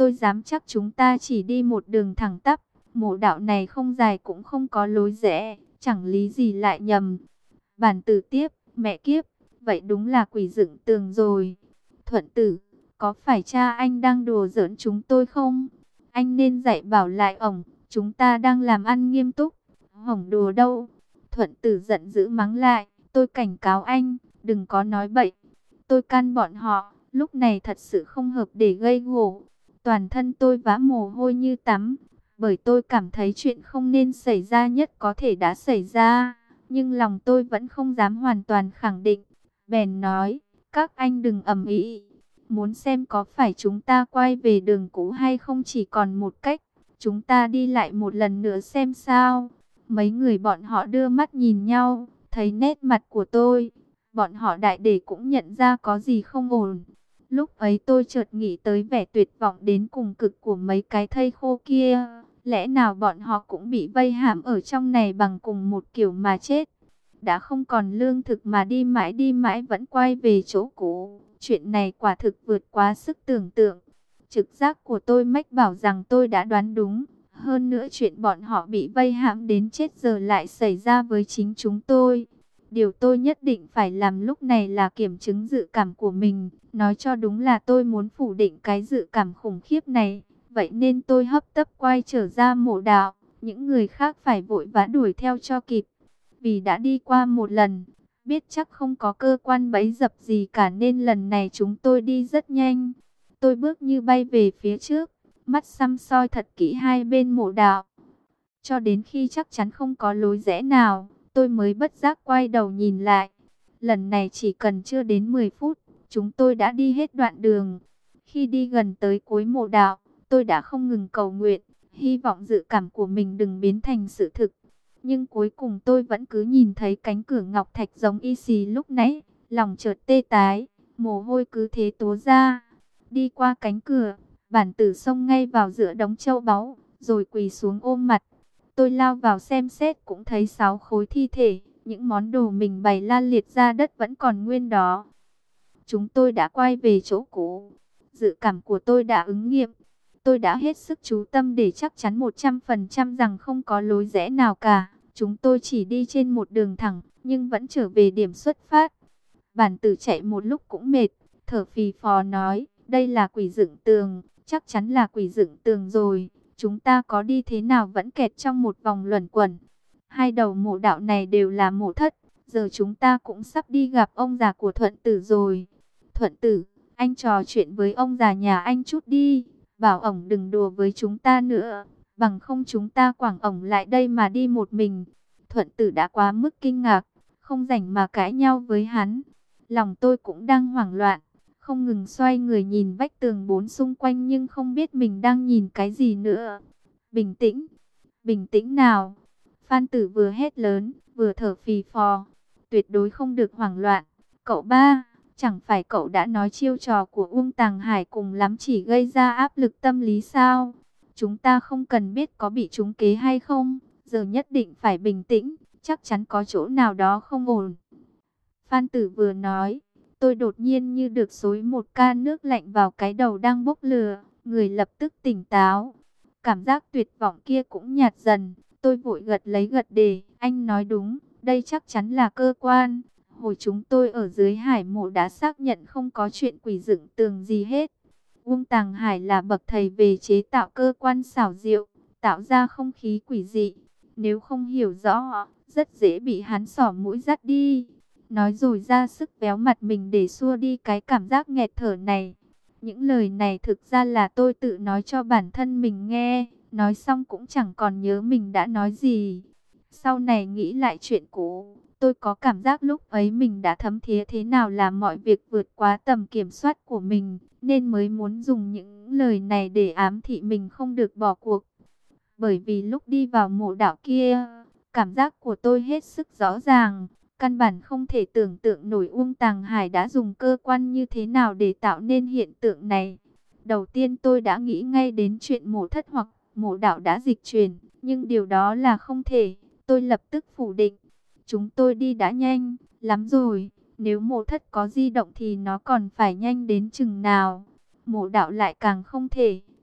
tôi dám chắc chúng ta chỉ đi một đường thẳng tắp. Mộ đạo này không dài cũng không có lối rẽ, chẳng lý gì lại nhầm. Bản tử tiếp, mẹ kiếp, vậy đúng là quỷ dựng tường rồi. Thuận tử, có phải cha anh đang đùa giỡn chúng tôi không? Anh nên dạy bảo lại ổng, chúng ta đang làm ăn nghiêm túc. Hổng đùa đâu. Thuận tử giận dữ mắng lại, tôi cảnh cáo anh, đừng có nói bậy. Tôi can bọn họ, lúc này thật sự không hợp để gây gổ. Toàn thân tôi vã mồ hôi như tắm, bởi tôi cảm thấy chuyện không nên xảy ra nhất có thể đã xảy ra. Nhưng lòng tôi vẫn không dám hoàn toàn khẳng định. Bèn nói, các anh đừng ầm ĩ. Muốn xem có phải chúng ta quay về đường cũ hay không, chỉ còn một cách. Chúng ta đi lại một lần nữa xem sao. Mấy người bọn họ đưa mắt nhìn nhau, thấy nét mặt của tôi. Bọn họ đại để cũng nhận ra có gì không ổn. Lúc ấy tôi chợt nghĩ tới vẻ tuyệt vọng đến cùng cực của mấy cái thây khô kia. Lẽ nào bọn họ cũng bị vây hãm ở trong này bằng cùng một kiểu mà chết. Đã không còn lương thực mà đi mãi vẫn quay về chỗ cũ. Chuyện này quả thực vượt quá sức tưởng tượng. Trực giác của tôi mách bảo rằng tôi đã đoán đúng. Hơn nữa chuyện bọn họ bị vây hãm đến chết giờ lại xảy ra với chính chúng tôi. Điều tôi nhất định phải làm lúc này là kiểm chứng dự cảm của mình. Nói cho đúng là tôi muốn phủ định cái dự cảm khủng khiếp này. Vậy nên tôi hấp tấp quay trở ra mộ đạo. Những người khác phải vội vã đuổi theo cho kịp. Vì đã đi qua một lần, biết chắc không có cơ quan bẫy dập gì cả nên lần này chúng tôi đi rất nhanh. Tôi bước như bay về phía trước, mắt săm soi thật kỹ hai bên mộ đạo. Cho đến khi chắc chắn không có lối rẽ nào, tôi mới bất giác quay đầu nhìn lại. Lần này chỉ cần chưa đến 10 phút, chúng tôi đã đi hết đoạn đường. Khi đi gần tới cuối mộ đạo, tôi đã không ngừng cầu nguyện, hy vọng dự cảm của mình đừng biến thành sự thực. Nhưng cuối cùng tôi vẫn cứ nhìn thấy cánh cửa ngọc thạch giống y xì lúc nãy, lòng chợt tê tái, mồ hôi cứ thế túa ra. Đi qua cánh cửa, bản tử xông ngay vào giữa đống châu báu, rồi quỳ xuống ôm mặt. Tôi lao vào xem xét cũng thấy 6 khối thi thể, những món đồ mình bày la liệt ra đất vẫn còn nguyên đó. Chúng tôi đã quay về chỗ cũ. Dự cảm của tôi đã ứng nghiệm. Tôi đã hết sức chú tâm để chắc chắn 100% rằng không có lối rẽ nào cả. Chúng tôi chỉ đi trên một đường thẳng, nhưng vẫn trở về điểm xuất phát. Bản tử chạy một lúc cũng mệt, thở phì phò nói, đây là quỷ dựng tường, chắc chắn là quỷ dựng tường rồi. Chúng ta có đi thế nào vẫn kẹt trong một vòng luẩn quẩn. Hai đầu mộ đạo này đều là mộ thất, giờ chúng ta cũng sắp đi gặp ông già của Thuận tử rồi. Thuận tử, anh trò chuyện với ông già nhà anh chút đi, bảo ổng đừng đùa với chúng ta nữa, bằng không chúng ta quẳng ổng lại đây mà đi một mình. Thuận tử đã quá mức kinh ngạc, không rảnh mà cãi nhau với hắn. Lòng tôi cũng đang hoảng loạn, không ngừng xoay người nhìn vách tường bốn xung quanh nhưng không biết mình đang nhìn cái gì nữa. Bình tĩnh, bình tĩnh nào. Phan Tử vừa hét lớn, vừa thở phì phò. Tuyệt đối không được hoảng loạn. Cậu ba, chẳng phải cậu đã nói chiêu trò của Uông Tàng Hải cùng lắm chỉ gây ra áp lực tâm lý sao? Chúng ta không cần biết có bị trúng kế hay không. Giờ nhất định phải bình tĩnh, chắc chắn có chỗ nào đó không ổn. Phan Tử vừa nói, tôi đột nhiên như được xối một ca nước lạnh vào cái đầu đang bốc lửa. Người lập tức tỉnh táo. Cảm giác tuyệt vọng kia cũng nhạt dần. Tôi vội gật lấy gật để, anh nói đúng, đây chắc chắn là cơ quan. Hồi chúng tôi ở dưới hải mộ đã xác nhận không có chuyện quỷ dựng tường gì hết. Uông Tàng Hải là bậc thầy về chế tạo cơ quan xảo diệu, tạo ra không khí quỷ dị. Nếu không hiểu rõ, rất dễ bị hắn xỏ mũi dắt đi. Nói rồi ra sức véo mặt mình để xua đi cái cảm giác nghẹt thở này. Những lời này thực ra là tôi tự nói cho bản thân mình nghe. Nói xong cũng chẳng còn nhớ mình đã nói gì. Sau này nghĩ lại chuyện cũ, tôi có cảm giác lúc ấy mình đã thấm thía thế nào là mọi việc vượt quá tầm kiểm soát của mình, nên mới muốn dùng những lời này để ám thị mình không được bỏ cuộc. Bởi vì lúc đi vào mộ đạo kia, cảm giác của tôi hết sức rõ ràng, căn bản không thể tưởng tượng nổi Uông Tàng Hải đã dùng cơ quan như thế nào để tạo nên hiện tượng này. Đầu tiên tôi đã nghĩ ngay đến chuyện mộ thất hoặc mộ đạo đã dịch chuyển, nhưng điều đó là không thể. Tôi lập tức phủ định. Chúng tôi đi đã nhanh lắm rồi, nếu mộ thất có di động thì nó còn phải nhanh đến chừng nào. Mộ đạo lại càng không thể,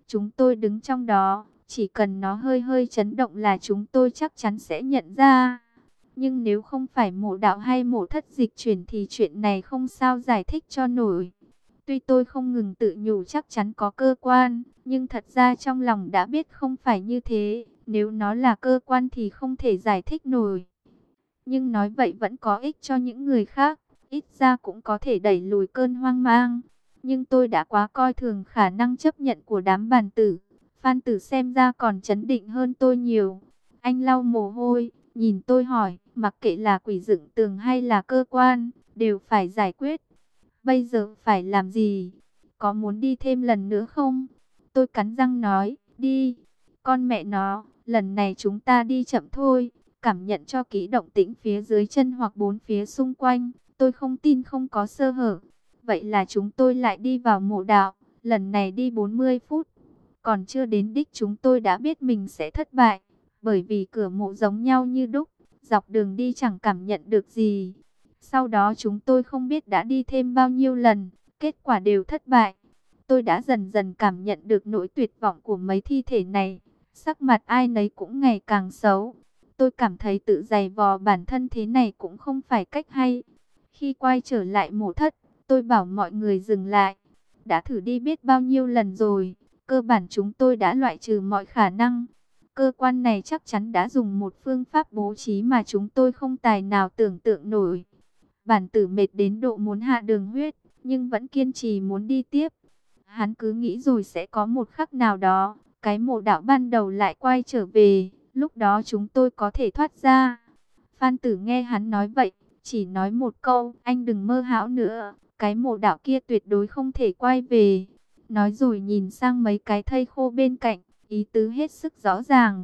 Chúng tôi đứng trong đó, chỉ cần nó hơi hơi chấn động là chúng tôi chắc chắn sẽ nhận ra. Nhưng nếu không phải mộ đạo hay mộ thất dịch chuyển thì chuyện này không sao giải thích cho nổi. Tuy tôi không ngừng tự nhủ chắc chắn có cơ quan, nhưng thật ra trong lòng đã biết không phải như thế. Nếu nó là cơ quan thì không thể giải thích nổi. Nhưng nói vậy vẫn có ích cho những người khác, ít ra cũng có thể đẩy lùi cơn hoang mang. Nhưng tôi đã quá coi thường khả năng chấp nhận của đám bàn tử. Phan Tử xem ra còn chấn định hơn tôi nhiều. Anh lau mồ hôi, nhìn tôi hỏi, mặc kệ là quỷ dựng tường hay là cơ quan, đều phải giải quyết. Bây giờ phải làm gì? Có muốn đi thêm lần nữa không? Tôi cắn răng nói, đi. Con mẹ nó, lần này chúng ta đi chậm thôi. Cảm nhận cho kỹ động tĩnh phía dưới chân hoặc bốn phía xung quanh. Tôi không tin không có sơ hở. Vậy là chúng tôi lại đi vào mộ đạo. Lần này đi 40 phút. Còn chưa đến đích chúng tôi đã biết mình sẽ thất bại. Bởi vì cửa mộ giống nhau như đúc. Dọc đường đi chẳng cảm nhận được gì. Sau đó chúng tôi không biết đã đi thêm bao nhiêu lần. Kết quả đều thất bại. Tôi đã dần dần cảm nhận được nỗi tuyệt vọng của mấy thi thể này. Sắc mặt ai nấy cũng ngày càng xấu. Tôi cảm thấy tự giày vò bản thân thế này cũng không phải cách hay. Khi quay trở lại mộ thất, tôi bảo mọi người dừng lại. Đã thử đi biết bao nhiêu lần rồi. Cơ bản chúng tôi đã loại trừ mọi khả năng. Cơ quan này chắc chắn đã dùng một phương pháp bố trí mà chúng tôi không tài nào tưởng tượng nổi. Bản tử mệt đến độ muốn hạ đường huyết, nhưng vẫn kiên trì muốn đi tiếp. Hắn cứ nghĩ rồi sẽ có một khắc nào đó, cái mộ đạo ban đầu lại quay trở về, lúc đó chúng tôi có thể thoát ra. Phan Tử nghe hắn nói vậy, chỉ nói một câu, anh đừng mơ hão nữa, cái mộ đạo kia tuyệt đối không thể quay về. Nói rồi nhìn sang mấy cái thây khô bên cạnh, ý tứ hết sức rõ ràng.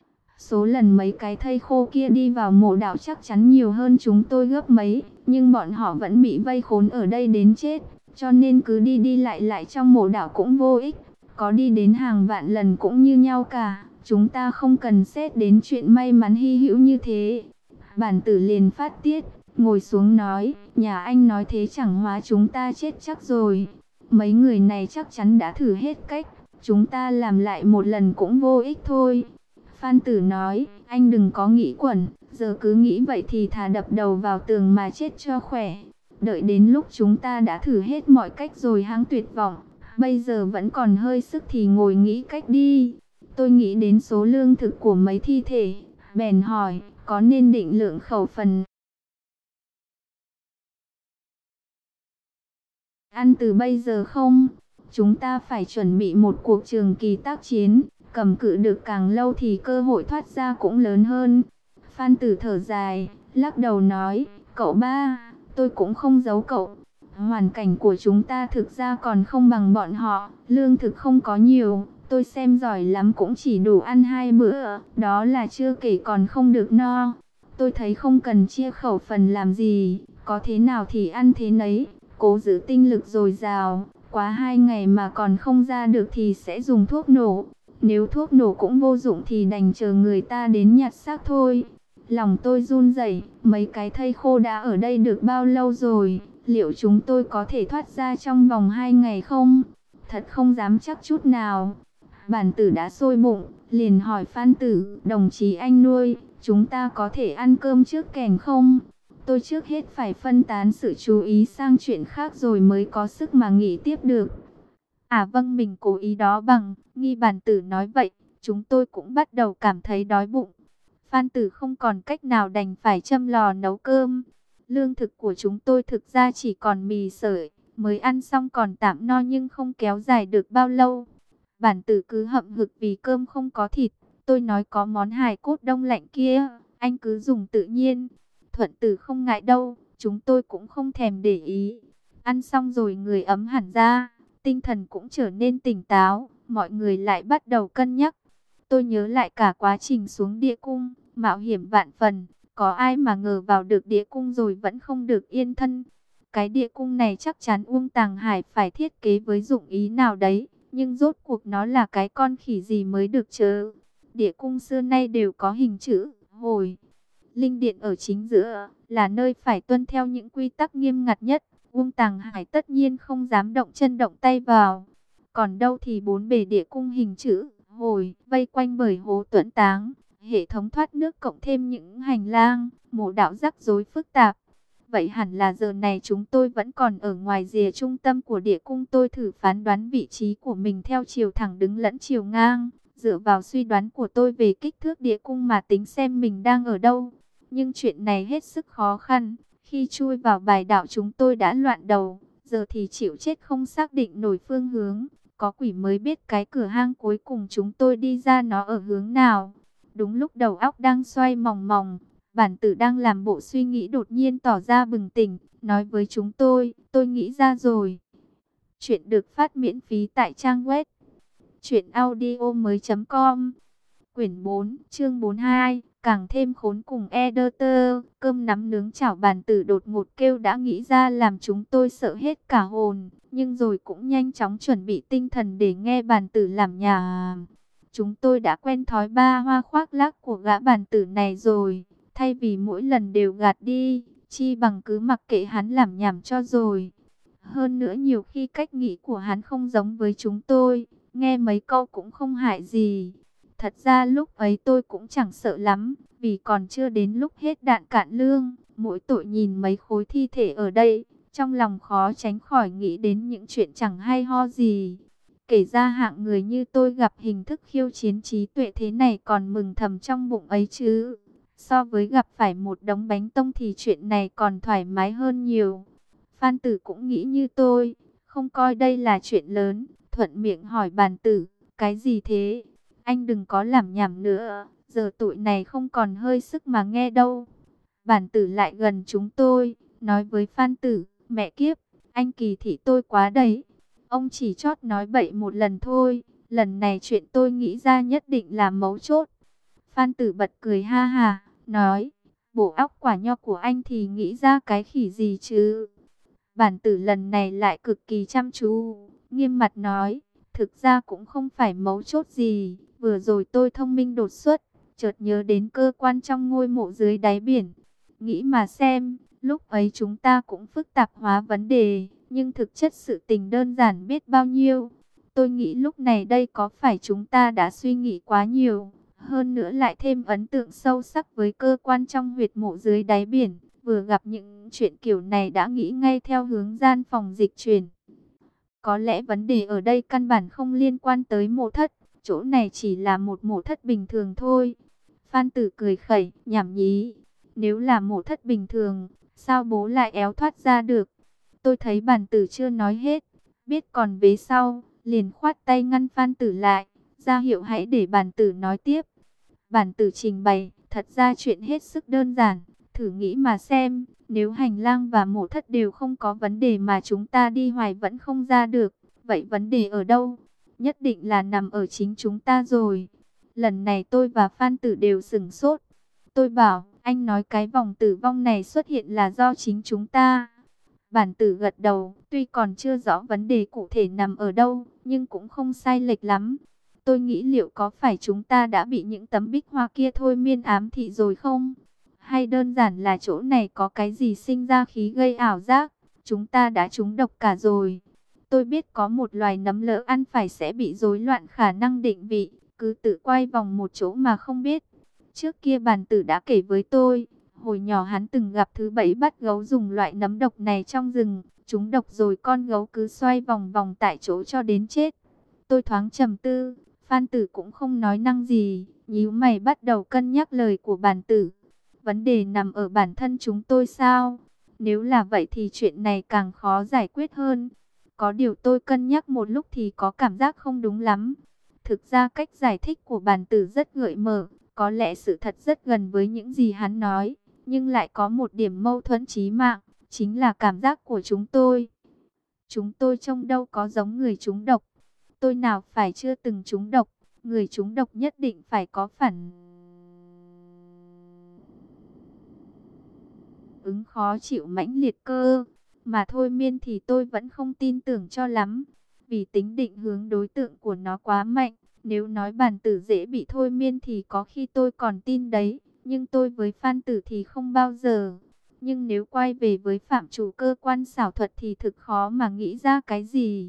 Số lần mấy cái thây khô kia đi vào mộ đạo chắc chắn nhiều hơn chúng tôi gấp mấy, nhưng bọn họ vẫn bị vây khốn ở đây đến chết, cho nên cứ đi đi lại lại trong mộ đạo cũng vô ích, có đi đến hàng vạn lần cũng như nhau cả, chúng ta không cần xét đến chuyện may mắn hy hữu như thế. Bản tử liền phát tiết, ngồi xuống nói, nhà anh nói thế chẳng hóa chúng ta chết chắc rồi, mấy người này chắc chắn đã thử hết cách, chúng ta làm lại một lần cũng vô ích thôi. Phan Tử nói, anh đừng có nghĩ quẩn, giờ cứ nghĩ vậy thì thà đập đầu vào tường mà chết cho khỏe. Đợi đến lúc chúng ta đã thử hết mọi cách rồi hãng tuyệt vọng, bây giờ vẫn còn hơi sức thì ngồi nghĩ cách đi. Tôi nghĩ đến số lương thực của mấy thi thể, bèn hỏi, có nên định lượng khẩu phần ăn từ bây giờ không? Chúng ta phải chuẩn bị một cuộc trường kỳ tác chiến, cầm cự được càng lâu thì cơ hội thoát ra cũng lớn hơn. Phan Tử thở dài, lắc đầu nói, cậu ba, tôi cũng không giấu cậu. Hoàn cảnh của chúng ta thực ra còn không bằng bọn họ, lương thực không có nhiều, tôi xem giỏi lắm cũng chỉ đủ ăn 2 bữa, đó là chưa kể còn không được no. Tôi thấy không cần chia khẩu phần làm gì, có thế nào thì ăn thế nấy, cố giữ tinh lực dồi dào, quá 2 ngày mà còn không ra được thì sẽ dùng thuốc nổ. Nếu thuốc nổ cũng vô dụng thì đành chờ người ta đến nhặt xác thôi. Lòng tôi run rẩy, mấy cái thây khô đã ở đây được bao lâu rồi, liệu chúng tôi có thể thoát ra trong vòng 2 ngày không? Thật không dám chắc chút nào. Bản tử đã sôi bụng, liền hỏi Phan Tử, đồng chí anh nuôi, chúng ta có thể ăn cơm trước kèm không? Tôi trước hết phải phân tán sự chú ý sang chuyện khác rồi mới có sức mà nghỉ tiếp được. À vâng, mình cố ý đó bằng, nghi bản tử nói vậy, chúng tôi cũng bắt đầu cảm thấy đói bụng. Phan Tử không còn cách nào đành phải châm lò nấu cơm. Lương thực của chúng tôi thực ra chỉ còn mì sợi, mới ăn xong còn tạm no nhưng không kéo dài được bao lâu. Bản tử cứ hậm hực vì cơm không có thịt, tôi nói có món hài cốt đông lạnh kia, anh cứ dùng tự nhiên. Thuận Tử không ngại đâu, chúng tôi cũng không thèm để ý. Ăn xong rồi người ấm hẳn ra, tinh thần cũng trở nên tỉnh táo, mọi người lại bắt đầu cân nhắc. Tôi nhớ lại cả quá trình xuống địa cung, mạo hiểm vạn phần, có ai mà ngờ vào được địa cung rồi vẫn không được yên thân. Cái địa cung này chắc chắn Uông Tàng Hải phải thiết kế với dụng ý nào đấy, nhưng rốt cuộc nó là cái con khỉ gì mới được chớ. Địa cung xưa nay đều có hình chữ hồi. Linh điện ở chính giữa, là nơi phải tuân theo những quy tắc nghiêm ngặt nhất. Uông Tàng Hải tất nhiên không dám động chân động tay vào. Còn đâu thì bốn bề địa cung hình chữ hồi vây quanh bởi hố tuẫn táng, hệ thống thoát nước cộng thêm những hành lang, mộ đạo rắc rối phức tạp. Vậy hẳn là giờ này chúng tôi vẫn còn ở ngoài rìa trung tâm của địa cung. Tôi thử phán đoán vị trí của mình theo chiều thẳng đứng lẫn chiều ngang, dựa vào suy đoán của tôi về kích thước địa cung mà tính xem mình đang ở đâu. Nhưng chuyện này hết sức khó khăn. Khi chui vào bài đạo chúng tôi đã loạn đầu, giờ thì chịu chết không xác định nổi phương hướng. Có quỷ mới biết cái cửa hang cuối cùng chúng tôi đi ra nó ở hướng nào. Đúng lúc đầu óc đang xoay mòng mòng, bản tử đang làm bộ suy nghĩ đột nhiên tỏ ra bừng tỉnh, nói với chúng tôi nghĩ ra rồi. Chuyện được phát miễn phí tại trang web truyệnaudiomoi.com. Quyển 4, chương 42, càng thêm khốn cùng editor. Cơm nắm nướng chảo bản tử đột ngột kêu đã nghĩ ra làm chúng tôi sợ hết cả hồn, nhưng rồi cũng nhanh chóng chuẩn bị tinh thần để nghe bản tử làm nhà. Chúng tôi đã quen thói ba hoa khoác lác của gã bản tử này rồi, thay vì mỗi lần đều gạt đi, chi bằng cứ mặc kệ hắn làm nhảm cho rồi. Hơn nữa nhiều khi cách nghĩ của hắn không giống với chúng tôi, nghe mấy câu cũng không hại gì. Thật ra lúc ấy tôi cũng chẳng sợ lắm, vì còn chưa đến lúc hết đạn cạn lương. Mỗi tội nhìn mấy khối thi thể ở đây, trong lòng khó tránh khỏi nghĩ đến những chuyện chẳng hay ho gì. Kể ra hạng người như tôi gặp hình thức khiêu chiến trí tuệ thế này còn mừng thầm trong bụng ấy chứ. So với gặp phải một đống bánh tông thì chuyện này còn thoải mái hơn nhiều. Phan Tử cũng nghĩ như tôi, không coi đây là chuyện lớn, thuận miệng hỏi bản tử, cái gì thế? Anh đừng có làm nhảm nữa, giờ tụi này không còn hơi sức mà nghe đâu. Bản tử lại gần chúng tôi, nói với Phan Tử, mẹ kiếp, anh kỳ thị tôi quá đấy. Ông chỉ chót nói bậy một lần thôi, lần này chuyện tôi nghĩ ra nhất định là mấu chốt. Phan Tử bật cười ha ha, nói, bộ óc quả nho của anh thì nghĩ ra cái khỉ gì chứ. Bản tử lần này lại cực kỳ chăm chú, nghiêm mặt nói, thực ra cũng không phải mấu chốt gì. Vừa rồi tôi thông minh đột xuất, chợt nhớ đến cơ quan trong ngôi mộ dưới đáy biển. Nghĩ mà xem, lúc ấy chúng ta cũng phức tạp hóa vấn đề, nhưng thực chất sự tình đơn giản biết bao nhiêu. Tôi nghĩ lúc này đây có phải chúng ta đã suy nghĩ quá nhiều, hơn nữa lại thêm ấn tượng sâu sắc với cơ quan trong huyệt mộ dưới đáy biển. Vừa gặp những chuyện kiểu này đã nghĩ ngay theo hướng gian phòng dịch chuyển. Có lẽ vấn đề ở đây căn bản không liên quan tới mộ thất, chỗ này chỉ là một mộ thất bình thường thôi. Phan Tử cười khẩy, nhảm nhí. Nếu là mộ thất bình thường, sao bố lại éo thoát ra được? Tôi thấy bản tử chưa nói hết, biết còn vế sau, liền khoát tay ngăn Phan Tử lại, ra hiệu hãy để bản tử nói tiếp. Bản tử trình bày, thật ra chuyện hết sức đơn giản. Thử nghĩ mà xem, nếu hành lang và mộ thất đều không có vấn đề mà chúng ta đi hoài vẫn không ra được, vậy vấn đề ở đâu? Nhất định là nằm ở chính chúng ta rồi. Lần này tôi và Phan Tử đều sửng sốt. Tôi bảo, anh nói cái vòng tử vong này xuất hiện là do chính chúng ta. Bản tử gật đầu, tuy còn chưa rõ vấn đề cụ thể nằm ở đâu, nhưng cũng không sai lệch lắm. Tôi nghĩ liệu có phải chúng ta đã bị những tấm bích hoa kia thôi miên ám thị rồi không? Hay đơn giản là chỗ này có cái gì sinh ra khí gây ảo giác, chúng ta đã trúng độc cả rồi. Tôi biết có một loài nấm lỡ ăn phải sẽ bị rối loạn khả năng định vị, cứ tự quay vòng một chỗ mà không biết. Trước kia bản tử đã kể với tôi, hồi nhỏ hắn từng gặp thứ bẫy bắt gấu dùng loại nấm độc này trong rừng, trúng độc rồi con gấu cứ xoay vòng vòng tại chỗ cho đến chết. Tôi thoáng trầm tư, Phan Tử cũng không nói năng gì, nhíu mày bắt đầu cân nhắc lời của bản tử. Vấn đề nằm ở bản thân chúng tôi sao? Nếu là vậy thì chuyện này càng khó giải quyết hơn. Có điều tôi cân nhắc một lúc thì có cảm giác không đúng lắm. Thực ra cách giải thích của bản tử rất gợi mở, có lẽ sự thật rất gần với những gì hắn nói, nhưng lại có một điểm mâu thuẫn chí mạng, chính là cảm giác của chúng tôi. Chúng tôi trông đâu có giống người trúng độc. Tôi nào phải chưa từng trúng độc, người trúng độc nhất định phải có phản ứng khó chịu mãnh liệt cơ. Mà thôi miên thì tôi vẫn không tin tưởng cho lắm, vì tính định hướng đối tượng của nó quá mạnh. Nếu nói bản tử dễ bị thôi miên thì có khi tôi còn tin đấy, nhưng tôi với Phan Tử thì không bao giờ. Nhưng nếu quay về với phạm chủ cơ quan xảo thuật thì thực khó mà nghĩ ra cái gì.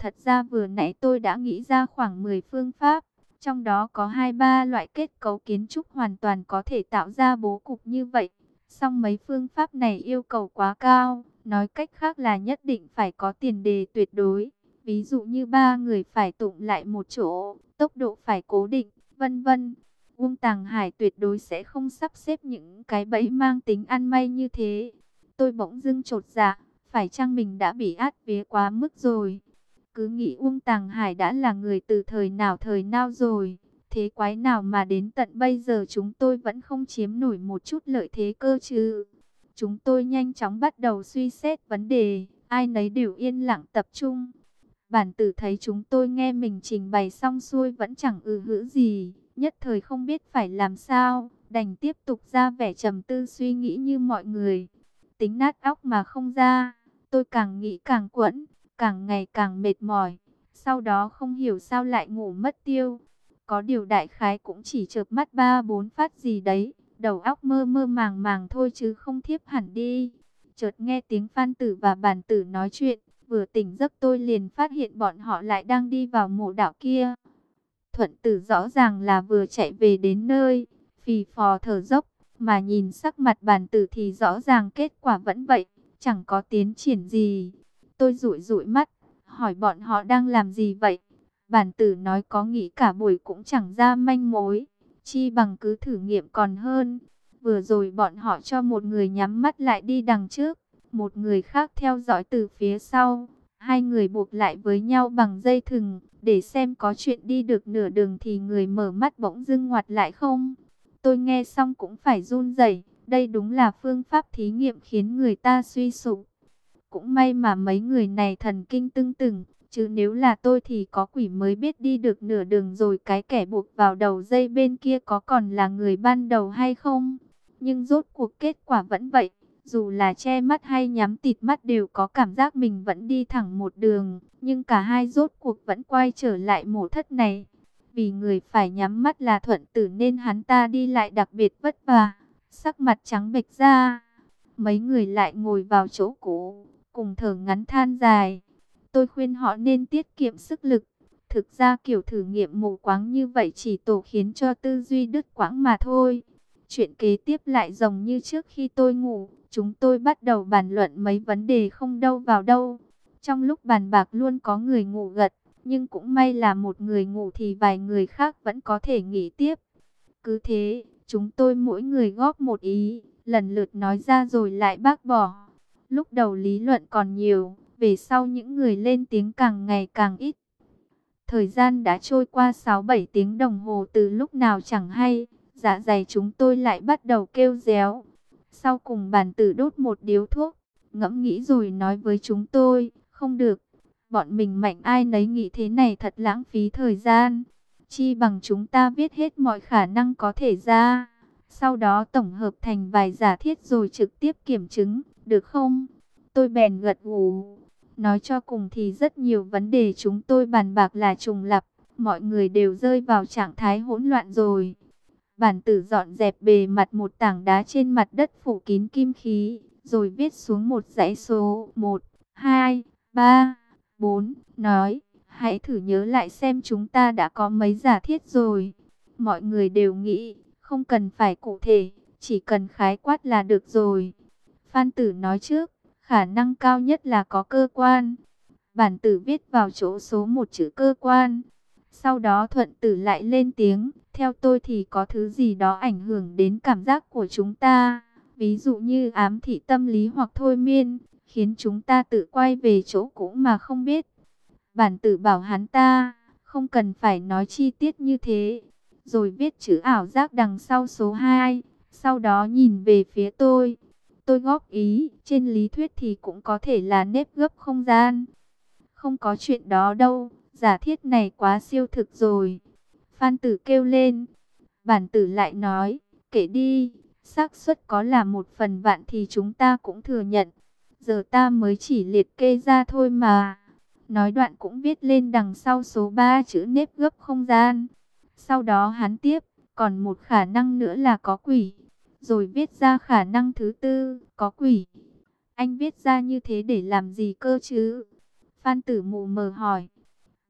Thật ra vừa nãy tôi đã nghĩ ra khoảng 10 phương pháp. Trong đó có 2-3 loại kết cấu kiến trúc hoàn toàn có thể tạo ra bố cục như vậy. Song mấy phương pháp này yêu cầu quá cao. Nói cách khác là nhất định phải có tiền đề tuyệt đối. Ví dụ như 3 người phải tụng lại một chỗ, tốc độ phải cố định, vân vân. Uông Tàng Hải tuyệt đối sẽ không sắp xếp những cái bẫy mang tính ăn may như thế. Tôi bỗng dưng chột dạ, phải chăng mình đã bị át vía quá mức rồi? Cứ nghĩ Uông Tàng Hải đã là người từ thời nào rồi. Thế quái nào mà đến tận bây giờ chúng tôi vẫn không chiếm nổi một chút lợi thế cơ chứ? Chúng tôi nhanh chóng bắt đầu suy xét vấn đề, ai nấy đều yên lặng tập trung. Bản tử thấy chúng tôi nghe mình trình bày xong xuôi vẫn chẳng hữ gì, nhất thời không biết phải làm sao, đành tiếp tục ra vẻ trầm tư suy nghĩ như mọi người. Tính nát óc mà không ra, tôi càng nghĩ càng quẫn, càng ngày càng mệt mỏi, sau đó không hiểu sao lại ngủ mất tiêu. Có điều đại khái cũng chỉ chợp mắt 3-4 phát gì đấy, đầu óc mơ mơ màng màng thôi chứ không thiếp hẳn đi. Chợt nghe tiếng Phan Tử và Bản Tử nói chuyện, vừa tỉnh giấc tôi liền phát hiện bọn họ lại đang đi vào mộ đạo kia. Thuận Tử rõ ràng là vừa chạy về đến nơi, phì phò thở dốc, mà nhìn sắc mặt Bản Tử thì rõ ràng kết quả vẫn vậy, chẳng có tiến triển gì. Tôi dụi dụi mắt, hỏi bọn họ đang làm gì vậy? Bản Tử nói có nghĩ cả buổi cũng chẳng ra manh mối, chi bằng cứ thử nghiệm còn hơn. Vừa rồi bọn họ cho một người nhắm mắt lại đi đằng trước, một người khác theo dõi từ phía sau. Hai người buộc lại với nhau bằng dây thừng, để xem có chuyện đi được nửa đường thì người mở mắt bỗng dưng ngoặt lại không. Tôi nghe xong cũng phải run rẩy, đây đúng là phương pháp thí nghiệm khiến người ta suy sụp. Cũng may mà mấy người này thần kinh tưng tửng, chứ nếu là tôi thì có quỷ mới biết đi được nửa đường rồi cái kẻ buộc vào đầu dây bên kia có còn là người ban đầu hay không. Nhưng rốt cuộc kết quả vẫn vậy. Dù là che mắt hay nhắm tịt mắt đều có cảm giác mình vẫn đi thẳng một đường, nhưng cả hai rốt cuộc vẫn quay trở lại mộ thất này. Vì người phải nhắm mắt là Thuận Tử nên hắn ta đi lại đặc biệt vất vả, sắc mặt trắng bệch ra. Mấy người lại ngồi vào chỗ cũ, cùng thở ngắn than dài. Tôi khuyên họ nên tiết kiệm sức lực. Thực ra kiểu thử nghiệm mù quáng như vậy chỉ tổ khiến cho tư duy đứt quãng mà thôi. Chuyện kế tiếp lại giống như trước khi tôi ngủ. Chúng tôi bắt đầu bàn luận mấy vấn đề không đâu vào đâu. Trong lúc bàn bạc luôn có người ngủ gật, nhưng cũng may là một người ngủ thì vài người khác vẫn có thể nghỉ tiếp. Cứ thế, chúng tôi mỗi người góp một ý, lần lượt nói ra rồi lại bác bỏ. Lúc đầu lý luận còn nhiều, về sau những người lên tiếng càng ngày càng ít. Thời gian đã trôi qua 6-7 tiếng đồng hồ từ lúc nào chẳng hay, dạ dày chúng tôi lại bắt đầu kêu réo. Sau cùng Bản Tử đốt một điếu thuốc, ngẫm nghĩ rồi nói với chúng tôi, không được, bọn mình mạnh ai nấy nghĩ thế này thật lãng phí thời gian. Chi bằng chúng ta viết hết mọi khả năng có thể ra, sau đó tổng hợp thành vài giả thiết rồi trực tiếp kiểm chứng, được không? Tôi bèn gật gù. Nói cho cùng thì rất nhiều vấn đề chúng tôi bàn bạc là trùng lặp, mọi người đều rơi vào trạng thái hỗn loạn rồi. Bản Tử dọn dẹp bề mặt một tảng đá trên mặt đất phủ kín kim khí, rồi viết xuống một dãy số 1, 2, 3, 4, nói, hãy thử nhớ lại xem chúng ta đã có mấy giả thiết rồi. Mọi người đều nghĩ, không cần phải cụ thể, chỉ cần khái quát là được rồi. Phan Tử nói trước, khả năng cao nhất là có cơ quan. Bản Tử viết vào chỗ số 1 chữ cơ quan. Sau đó Thuận Tử lại lên tiếng, theo tôi thì có thứ gì đó ảnh hưởng đến cảm giác của chúng ta. Ví dụ như ám thị tâm lý hoặc thôi miên, khiến chúng ta tự quay về chỗ cũ mà không biết. Bản Tử bảo hắn ta, không cần phải nói chi tiết như thế. Rồi viết chữ ảo giác đằng sau số 2, sau đó nhìn về phía tôi. Tôi góp ý, trên lý thuyết thì cũng có thể là nếp gấp không gian. Không có chuyện đó đâu, giả thiết này quá siêu thực rồi. Phan Tử kêu lên. Bản Tử lại nói, kể đi, xác suất có là 1/1000 thì chúng ta cũng thừa nhận. Giờ ta mới chỉ liệt kê ra thôi mà. Nói đoạn cũng viết lên đằng sau số 3 chữ nếp gấp không gian. Sau đó hắn tiếp, còn một khả năng nữa là có quỷ. Rồi viết ra khả năng thứ tư, có quỷ. Anh viết ra như thế để làm gì cơ chứ? Phan Tử mù mờ hỏi.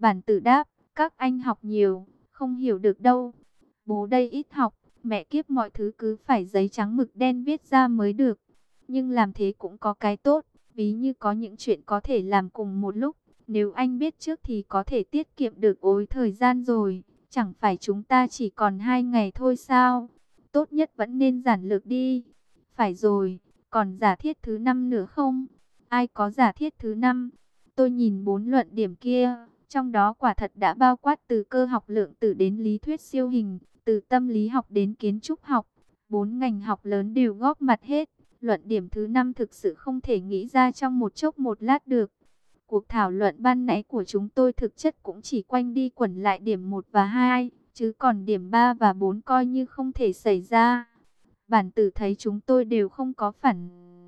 Bản tử đáp, các anh học nhiều, không hiểu được đâu. Bố đây ít học, mẹ kiếp mọi thứ cứ phải giấy trắng mực đen viết ra mới được. Nhưng làm thế cũng có cái tốt, ví như có những chuyện có thể làm cùng một lúc. Nếu anh biết trước thì có thể tiết kiệm được ối thời gian rồi. Chẳng phải chúng ta chỉ còn 2 ngày thôi sao? Tốt nhất vẫn nên giản lược đi. Phải rồi, còn giả thiết thứ 5 nữa không? Ai có giả thiết thứ 5? Tôi nhìn 4 luận điểm kia, trong đó quả thật đã bao quát từ cơ học lượng tử đến lý thuyết siêu hình, từ tâm lý học đến kiến trúc học. 4 ngành học lớn đều góp mặt hết. Luận điểm thứ 5 thực sự không thể nghĩ ra trong một chốc một lát được. Cuộc thảo luận ban nãy của chúng tôi thực chất cũng chỉ quanh đi quẩn lại điểm 1 và 2, chứ còn điểm 3 và 4 coi như không thể xảy ra. Bản tử thấy chúng tôi đều không có phản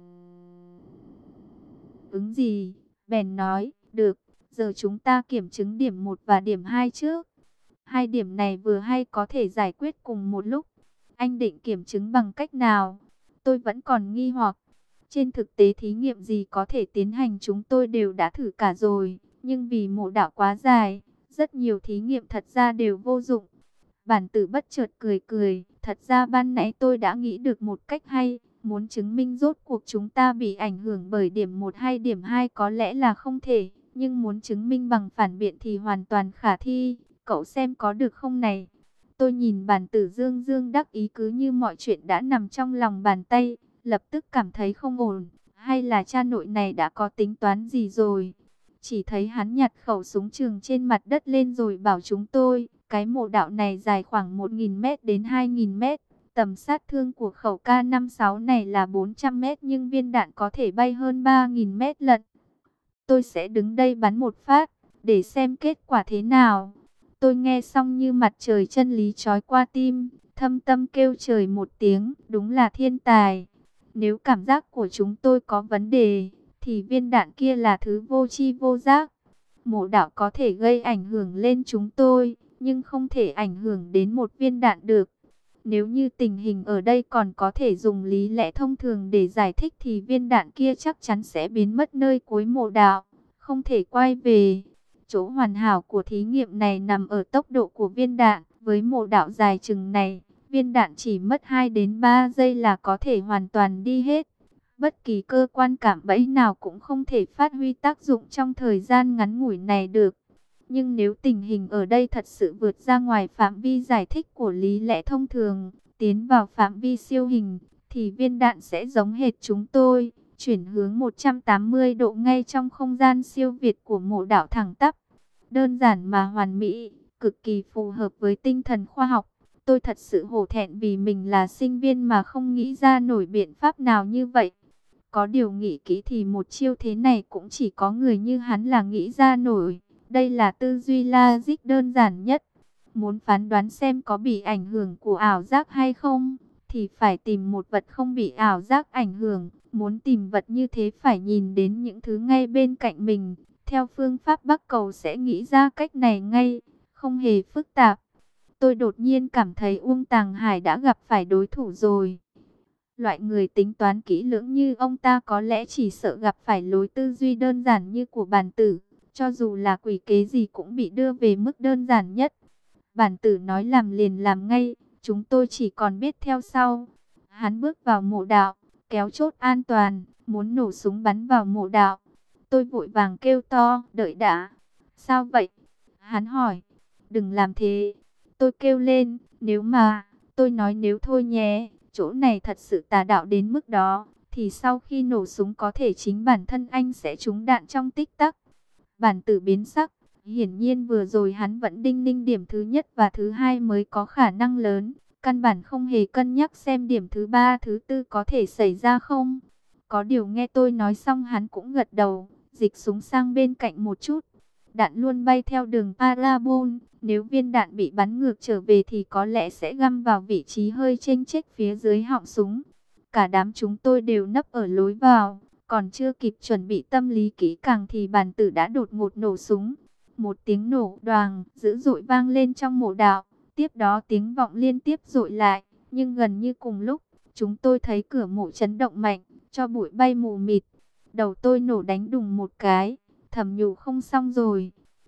ứng gì, bèn nói, được, giờ chúng ta kiểm chứng điểm 1 và điểm 2 trước. Hai điểm này vừa hay có thể giải quyết cùng một lúc. Anh định kiểm chứng bằng cách nào? Tôi vẫn còn nghi hoặc. Trên thực tế thí nghiệm gì có thể tiến hành chúng tôi đều đã thử cả rồi. Nhưng vì mộ đạo quá dài, rất nhiều thí nghiệm thật ra đều vô dụng. Bản tử bất chợt cười cười. Thật ra ban nãy tôi đã nghĩ được một cách hay. Muốn chứng minh rốt cuộc chúng ta bị ảnh hưởng bởi điểm 1 hay điểm 2 có lẽ là không thể. Nhưng muốn chứng minh bằng phản biện thì hoàn toàn khả thi. Cậu xem có được không này? Tôi nhìn bản tử dương dương đắc ý cứ như mọi chuyện đã nằm trong lòng bàn tay. Lập tức cảm thấy không ổn. Hay là cha nội này đã có tính toán gì rồi? Chỉ thấy hắn nhặt khẩu súng trường trên mặt đất lên rồi bảo chúng tôi. Cái mộ đạo này dài khoảng 1.000 mét đến 2.000 mét. Tầm sát thương của khẩu K56 này là 400 mét nhưng viên đạn có thể bay hơn 3.000 mét lận. Tôi sẽ đứng đây bắn một phát, để xem kết quả thế nào. Tôi nghe xong như mặt trời chân lý chói qua tim, thâm tâm kêu trời một tiếng, đúng là thiên tài. Nếu cảm giác của chúng tôi có vấn đề, thì viên đạn kia là thứ vô tri vô giác. Mộ đạo có thể gây ảnh hưởng lên chúng tôi, nhưng không thể ảnh hưởng đến một viên đạn được. Nếu như tình hình ở đây còn có thể dùng lý lẽ thông thường để giải thích thì viên đạn kia chắc chắn sẽ biến mất nơi cuối mộ đạo, không thể quay về. Chỗ hoàn hảo của thí nghiệm này nằm ở tốc độ của viên đạn. Với mộ đạo dài chừng này, viên đạn chỉ mất 2 đến 3 giây là có thể hoàn toàn đi hết. Bất kỳ cơ quan cảm bẫy nào cũng không thể phát huy tác dụng trong thời gian ngắn ngủi này được. Nhưng nếu tình hình ở đây thật sự vượt ra ngoài phạm vi giải thích của lý lẽ thông thường, tiến vào phạm vi siêu hình, thì viên đạn sẽ giống hệt chúng tôi, chuyển hướng 180 độ ngay trong không gian siêu việt của mộ đạo thẳng tắp. Đơn giản mà hoàn mỹ, cực kỳ phù hợp với tinh thần khoa học. Tôi thật sự hổ thẹn vì mình là sinh viên mà không nghĩ ra nổi biện pháp nào như vậy. Có điều nghĩ kỹ thì một chiêu thế này cũng chỉ có người như hắn là nghĩ ra nổi. Đây là tư duy logic đơn giản nhất. Muốn phán đoán xem có bị ảnh hưởng của ảo giác hay không, thì phải tìm một vật không bị ảo giác ảnh hưởng. Muốn tìm vật như thế phải nhìn đến những thứ ngay bên cạnh mình. Theo phương pháp Bắc Cầu sẽ nghĩ ra cách này ngay, không hề phức tạp. Tôi đột nhiên cảm thấy Uông Tàng Hải đã gặp phải đối thủ rồi. Loại người tính toán kỹ lưỡng như ông ta có lẽ chỉ sợ gặp phải lối tư duy đơn giản như của bản tử. Cho dù là quỷ kế gì cũng bị đưa về mức đơn giản nhất. Bản tử nói làm liền làm ngay, chúng tôi chỉ còn biết theo sau. Hắn bước vào mộ đạo, kéo chốt an toàn, muốn nổ súng bắn vào mộ đạo. Tôi vội vàng kêu to, đợi đã. Sao vậy? Hắn hỏi. Đừng làm thế. Tôi kêu lên, nếu mà, tôi nói nếu thôi nhé, chỗ này thật sự tà đạo đến mức đó, thì sau khi nổ súng có thể chính bản thân anh sẽ trúng đạn trong tích tắc. Bản tử biến sắc, hiển nhiên vừa rồi hắn vẫn đinh ninh điểm thứ nhất và thứ hai mới có khả năng lớn, căn bản không hề cân nhắc xem điểm thứ ba, thứ tư có thể xảy ra không. Có điều nghe tôi nói xong hắn cũng gật đầu, dịch súng sang bên cạnh một chút. Đạn luôn bay theo đường parabol, nếu viên đạn bị bắn ngược trở về thì có lẽ sẽ găm vào vị trí hơi chênh chếch phía dưới họng súng. Cả đám chúng tôi đều nấp ở lối vào, còn chưa kịp chuẩn bị tâm lý kỹ càng thì bản tử đã đột ngột nổ súng. Một tiếng nổ đoàng dữ dội vang lên trong mộ đạo, tiếp đó tiếng vọng liên tiếp dội lại, nhưng gần như cùng lúc, chúng tôi thấy cửa mộ chấn động mạnh, cho bụi bay mù mịt. Đầu tôi nổ đánh đùng một cái, thầm nhủ không xong rồi.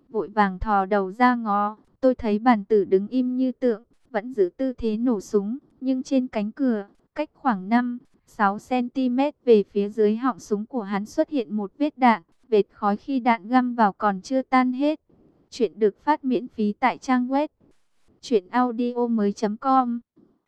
vội vàng thò đầu ra ngó. Tôi thấy bản tử đứng im như tượng, vẫn giữ tư thế nổ súng, nhưng trên cánh cửa, cách khoảng 5-6 cm về phía dưới họng súng của hắn xuất hiện một vết đạn, vệt khói khi đạn găm vào còn chưa tan hết. Chuyện được phát miễn phí tại trang web truyệnaudiomoi.com.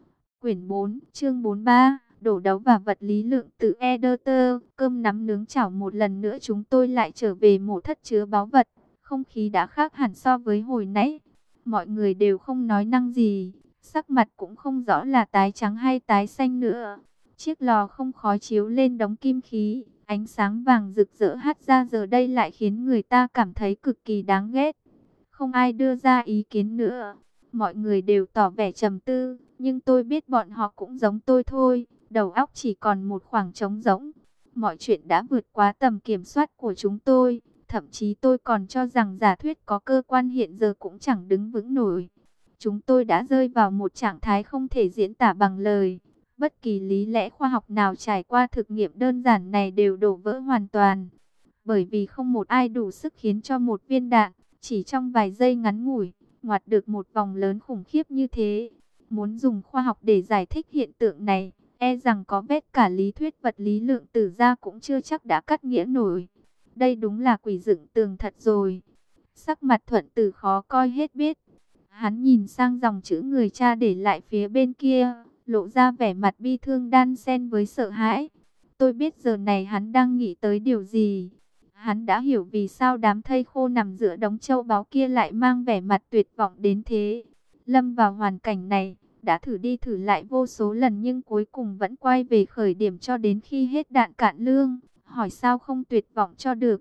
Quyển 4, chương 43, đổ đấu và vật lý lượng tử Editor. Cơm nắm nướng chảo một lần nữa chúng tôi lại trở về mộ thất chứa báu vật. Không khí đã khác hẳn so với hồi nãy. Mọi người đều không nói năng gì, sắc mặt cũng không rõ là tái trắng hay tái xanh nữa. Chiếc lò không khói chiếu lên đống kim khí, ánh sáng vàng rực rỡ hắt ra giờ đây lại khiến người ta cảm thấy cực kỳ đáng ghét. Không ai đưa ra ý kiến nữa. Mọi người đều tỏ vẻ trầm tư, nhưng tôi biết bọn họ cũng giống tôi thôi, đầu óc chỉ còn một khoảng trống rỗng. Mọi chuyện đã vượt quá tầm kiểm soát của chúng tôi, thậm chí tôi còn cho rằng giả thuyết có cơ quan hiện giờ cũng chẳng đứng vững nổi. Chúng tôi đã rơi vào một trạng thái không thể diễn tả bằng lời. Bất kỳ lý lẽ khoa học nào trải qua thực nghiệm đơn giản này đều đổ vỡ hoàn toàn. Bởi vì không một ai đủ sức khiến cho một viên đạn, chỉ trong vài giây ngắn ngủi, ngoặt được một vòng lớn khủng khiếp như thế. Muốn dùng khoa học để giải thích hiện tượng này, e rằng có vết cả lý thuyết vật lý lượng tử ra cũng chưa chắc đã cắt nghĩa nổi. Đây đúng là quỷ dựng tường thật rồi. Sắc mặt Thuận Tử khó coi hết biết. Hắn nhìn sang dòng chữ người cha để lại phía bên kia, lộ ra vẻ mặt bi thương đan xen với sợ hãi. Tôi biết giờ này hắn đang nghĩ tới điều gì. Hắn đã hiểu vì sao đám thây khô nằm giữa đống châu báu kia lại mang vẻ mặt tuyệt vọng đến thế. Lâm vào hoàn cảnh này, đã thử đi thử lại vô số lần nhưng cuối cùng vẫn quay về khởi điểm cho đến khi hết đạn cạn lương. Hỏi sao không tuyệt vọng cho được.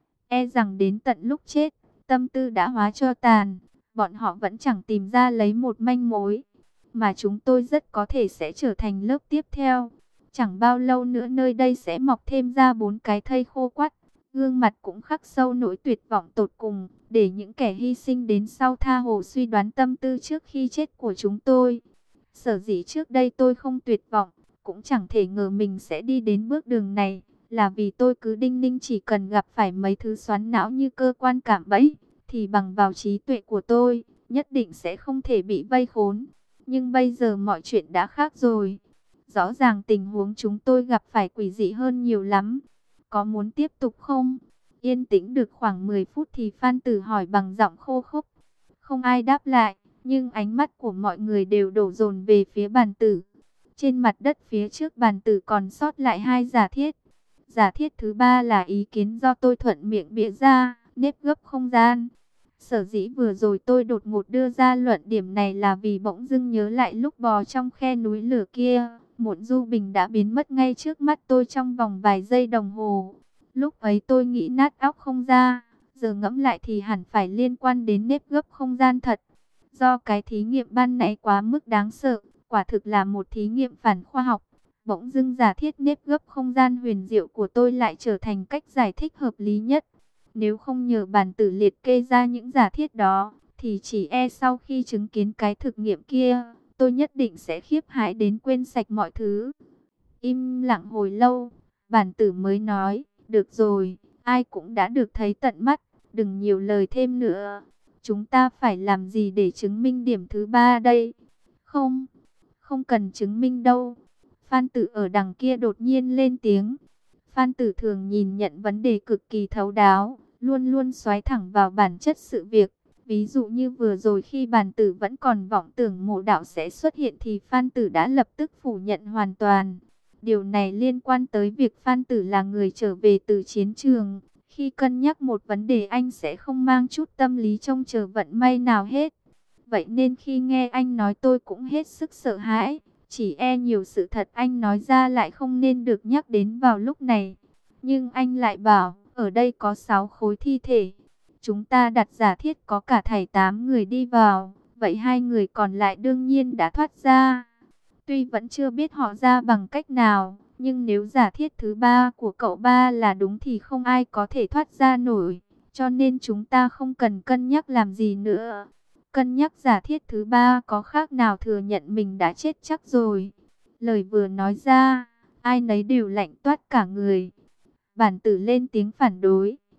E rằng đến tận lúc chết, tâm tư đã hóa cho tàn, bọn họ vẫn chẳng tìm ra lấy một manh mối. Mà chúng tôi rất có thể sẽ trở thành lớp tiếp theo. Chẳng bao lâu nữa nơi đây sẽ mọc thêm ra 4 cái thây khô quắt. Gương mặt cũng khắc sâu nỗi tuyệt vọng tột cùng, để những kẻ hy sinh đến sau tha hồ suy đoán tâm tư trước khi chết của chúng tôi. Sở dĩ trước đây tôi không tuyệt vọng, cũng chẳng thể ngờ mình sẽ đi đến bước đường này, là vì tôi cứ đinh ninh chỉ cần gặp phải mấy thứ xoắn não như cơ quan cạm bẫy, thì bằng vào trí tuệ của tôi, nhất định sẽ không thể bị vây khốn. Nhưng bây giờ mọi chuyện đã khác rồi. Rõ ràng tình huống chúng tôi gặp phải quỷ dị hơn nhiều lắm. Có muốn tiếp tục không? Yên tĩnh được khoảng 10 phút thì Phan Tử hỏi bằng giọng khô khốc. Không ai đáp lại, nhưng ánh mắt của mọi người đều đổ dồn về phía bàn tử. Trên mặt đất phía trước bàn tử còn sót lại 2 giả thiết. Giả thiết thứ 3 là ý kiến do tôi thuận miệng bịa ra, nếp gấp không gian. Sở dĩ vừa rồi tôi đột ngột đưa ra luận điểm này là vì bỗng dưng nhớ lại lúc bò trong khe núi lửa kia. Một du bình đã biến mất ngay trước mắt tôi trong vòng vài giây đồng hồ. Lúc ấy tôi nghĩ nát óc không ra, giờ ngẫm lại thì hẳn phải liên quan đến nếp gấp không gian thật. Do cái thí nghiệm ban nãy quá mức đáng sợ, quả thực là một thí nghiệm phản khoa học. Bỗng dưng giả thiết nếp gấp không gian huyền diệu của tôi lại trở thành cách giải thích hợp lý nhất. Nếu không nhờ bàn tử liệt kê ra những giả thiết đó, thì chỉ e sau khi chứng kiến cái thực nghiệm kia, tôi nhất định sẽ khiếp hãi đến quên sạch mọi thứ. Im lặng hồi lâu, bàn tử mới nói, được rồi, ai cũng đã được thấy tận mắt, đừng nhiều lời thêm nữa. Chúng ta phải làm gì để chứng minh điểm thứ 3 đây? Không, không cần chứng minh đâu. Phan Tử ở đằng kia đột nhiên lên tiếng. Phan Tử thường nhìn nhận vấn đề cực kỳ thấu đáo, luôn luôn xoáy thẳng vào bản chất sự việc. Ví dụ như vừa rồi khi bàn tử vẫn còn vọng tưởng mộ đạo sẽ xuất hiện thì Phan Tử đã lập tức phủ nhận hoàn toàn. Điều này liên quan tới việc Phan Tử là người trở về từ chiến trường. Khi cân nhắc một vấn đề anh sẽ không mang chút tâm lý trông chờ vận may nào hết. Vậy nên khi nghe anh nói tôi cũng hết sức sợ hãi. Chỉ e nhiều sự thật anh nói ra lại không nên được nhắc đến vào lúc này. Nhưng anh lại bảo, ở đây có 6 khối thi thể. Chúng ta đặt giả thiết có cả thảy 8 người đi vào. Vậy 2 người còn lại đương nhiên đã thoát ra. Tuy vẫn chưa biết họ ra bằng cách nào, nhưng nếu giả thiết thứ 3 của cậu ba là đúng thì không ai có thể thoát ra nổi. Cho nên chúng ta không cần cân nhắc làm gì nữa. Cân nhắc giả thiết thứ 3 có khác nào thừa nhận mình đã chết chắc rồi. Lời vừa nói ra, ai nấy đều lạnh toát cả người. Bản tử lên tiếng phản đối.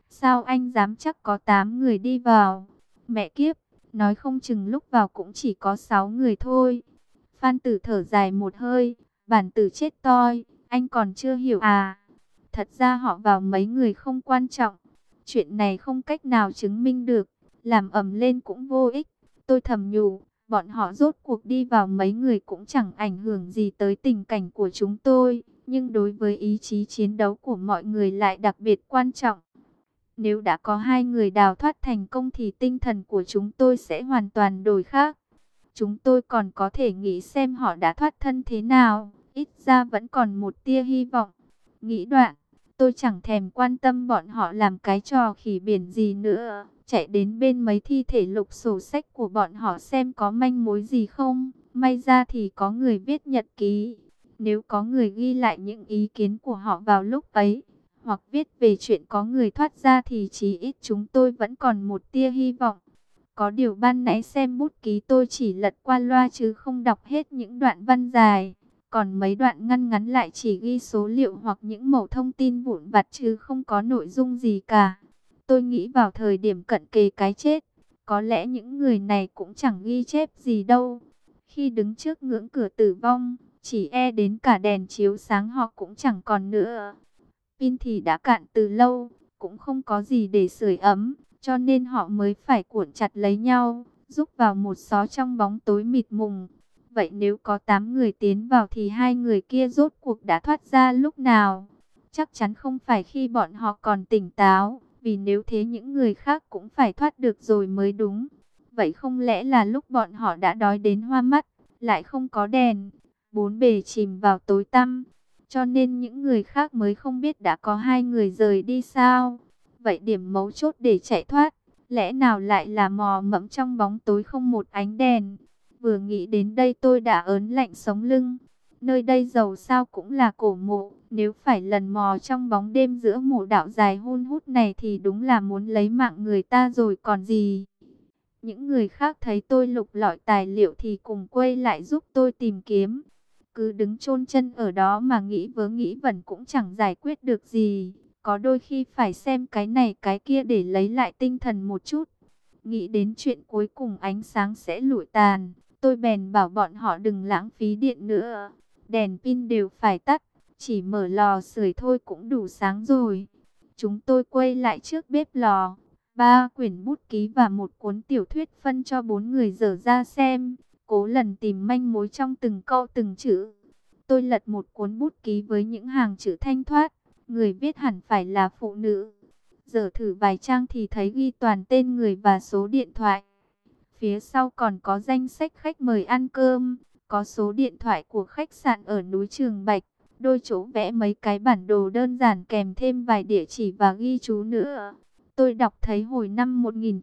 Sao anh dám chắc có 8 người đi vào? Mẹ kiếp, nói không chừng lúc vào cũng chỉ có 6 người thôi. Phan Tử thở dài một hơi, bản tử chết toi, anh còn chưa hiểu à? Thật ra họ vào mấy người không quan trọng, chuyện này không cách nào chứng minh được, làm ầm lên cũng vô ích. Tôi thầm nhủ, bọn họ rốt cuộc đi vào mấy người cũng chẳng ảnh hưởng gì tới tình cảnh của chúng tôi, nhưng đối với ý chí chiến đấu của mọi người lại đặc biệt quan trọng. Nếu đã có 2 người đào thoát thành công thì tinh thần của chúng tôi sẽ hoàn toàn đổi khác. Chúng tôi còn có thể nghĩ xem họ đã thoát thân thế nào, ít ra vẫn còn một tia hy vọng. Nghĩ đoạn, tôi chẳng thèm quan tâm bọn họ làm cái trò khỉ biển gì nữa, chạy đến bên mấy thi thể lục sổ sách của bọn họ xem có manh mối gì không. May ra thì có người viết nhật ký. Nếu có người ghi lại những ý kiến của họ vào lúc ấy, hoặc viết về chuyện có người thoát ra thì chí ít chúng tôi vẫn còn một tia hy vọng. Có điều ban nãy xem bút ký tôi chỉ lật qua loa chứ không đọc hết những đoạn văn dài. Còn mấy đoạn ngắn ngắn lại chỉ ghi số liệu hoặc những mẩu thông tin vụn vặt chứ không có nội dung gì cả. Tôi nghĩ vào thời điểm cận kề cái chết, có lẽ những người này cũng chẳng ghi chép gì đâu. Khi đứng trước ngưỡng cửa tử vong, chỉ e đến cả đèn chiếu sáng họ cũng chẳng còn nữa. Pin thì đã cạn từ lâu, cũng không có gì để sưởi ấm, cho nên họ mới phải cuộn chặt lấy nhau, rúc vào một xó trong bóng tối mịt mùng. Vậy nếu có 8 người tiến vào thì 2 người kia rốt cuộc đã thoát ra lúc nào? Chắc chắn không phải khi bọn họ còn tỉnh táo, vì nếu thế những người khác cũng phải thoát được rồi mới đúng. Vậy không lẽ là lúc bọn họ đã đói đến hoa mắt, lại không có đèn, bốn bề chìm vào tối tăm, cho nên những người khác mới không biết đã có 2 người rời đi sao? Vậy điểm mấu chốt để chạy thoát, lẽ nào lại là mò mẫm trong bóng tối không một ánh đèn? Vừa nghĩ đến đây tôi đã ớn lạnh sống lưng. Nơi đây dầu sao cũng là cổ mộ, nếu phải lần mò trong bóng đêm giữa mộ đạo dài hun hút này thì đúng là muốn lấy mạng người ta rồi còn gì. Những người khác thấy tôi lục lọi tài liệu thì cùng quay lại giúp tôi tìm kiếm. Cứ đứng chôn chân ở đó mà nghĩ vớ nghĩ vẩn cũng chẳng giải quyết được gì. Có đôi khi phải xem cái này cái kia để lấy lại tinh thần một chút. Nghĩ đến chuyện cuối cùng ánh sáng sẽ lụi tàn, tôi bèn bảo bọn họ đừng lãng phí điện nữa. Đèn pin đều phải tắt, chỉ mở lò sưởi thôi cũng đủ sáng rồi. Chúng tôi quay lại trước bếp lò, 3 quyển bút ký và một cuốn tiểu thuyết phân cho 4 người dở ra xem, cố lần tìm manh mối trong từng câu từng chữ. Tôi lật một cuốn bút ký với những hàng chữ thanh thoát, người viết hẳn phải là phụ nữ. Giờ thử vài trang thì thấy ghi toàn tên người và số điện thoại. Phía sau còn có danh sách khách mời ăn cơm, có số điện thoại của khách sạn ở núi Trường Bạch, đôi chỗ vẽ mấy cái bản đồ đơn giản kèm thêm vài địa chỉ và ghi chú nữa. Tôi đọc thấy hồi năm